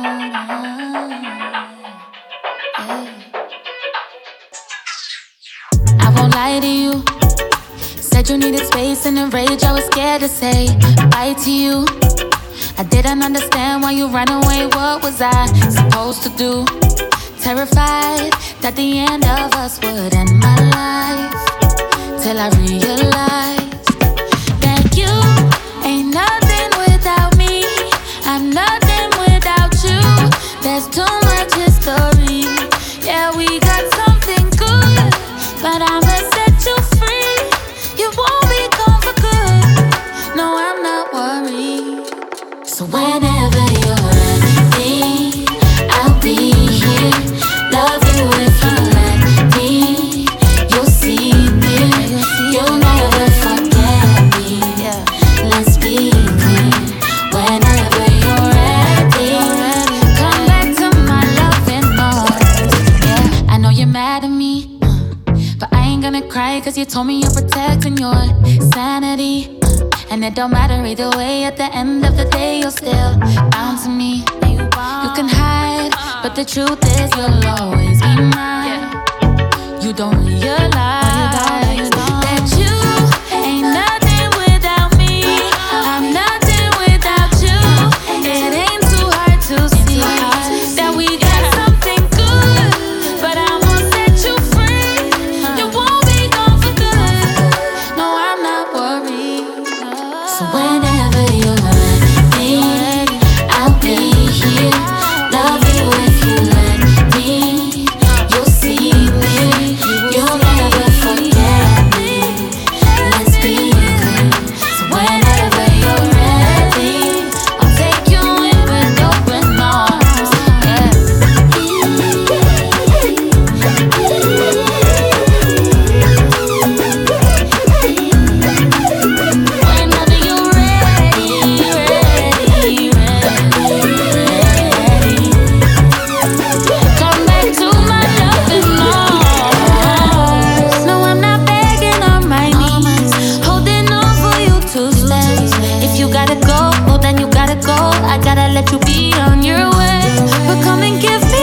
I won't lie to you. Said you needed space and in rage I was scared to say bye to you. I didn't understand why you ran away. What was I supposed to do? Terrified that the end of us would end my life. Till I realized that you ain't nothing without me. I'm nothing without you. There's too much history. Yeah, we got something good, but I'ma set you free. You won't be gone for good. No, I'm not worried. So whenever you're ready, I'll be here. Love you if you let me. You'll see me. You'll never forget me. Let's be clean. Whenever you're ready, come back to my loving arms. Yeah, I know you're mad at me, but I ain't gonna cry, cause you told me you're protecting your sanity. And it don't matter either way, at the end of the day you're still bound to me. You can hide, but the truth is you'll always be mine. You don't realize that you ain't nothing without me. I'm nothing without you. It ain't too hard to see that we got something good, but I'm gonna set you free. You won't be gone for good. No, I'm not worried. So whenever you're ready, I'll be here. Love you if you let me. You'll see me. You'll never forget me. Let's be clean. So whenever you're ready, I'll take you in with open arms. Yeah. Whenever you're ready, come back to my loving arms. No, I'm not begging on my knees, holding on for you to stay. If you gotta go, well then you gotta go. I gotta let you be on your way. But come and give me